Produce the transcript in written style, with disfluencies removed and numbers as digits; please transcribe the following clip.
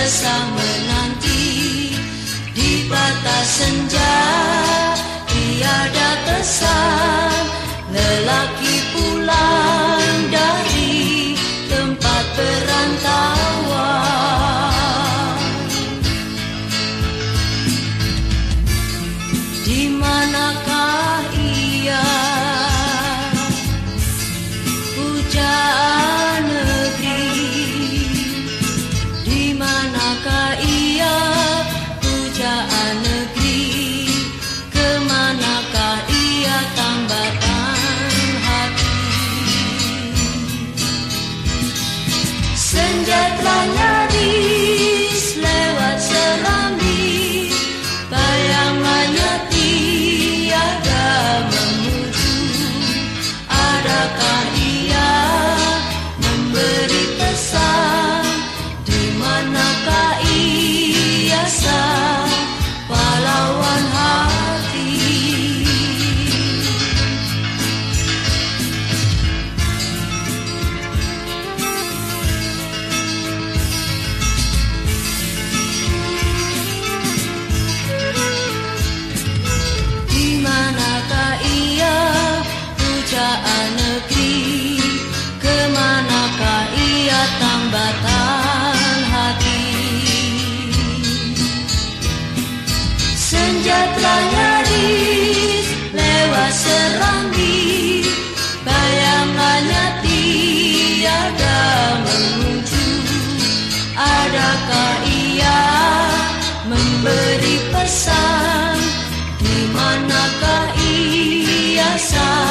senantiasa menanti di batas senja. Tiada pesan lelaki pulang dari tempat perantauan. Di manakah ia, pujaan negeri? Di manakah ia, pujaan negeri? Kemanakah ia, tambatan hati? Senja telah nyaris lewat serambi, bayangannya tiada memuju. Adakah ia memberi pesan? Di manakah ia, sang pahlawan hati? Di manakah ia, pujaan negeri? Kemanakah ia, tambatan hati? Senja telah nyaris lewat serambi, bayangannya tiada menuju. Adakah ia memberi pesan? Di manakah ia, sang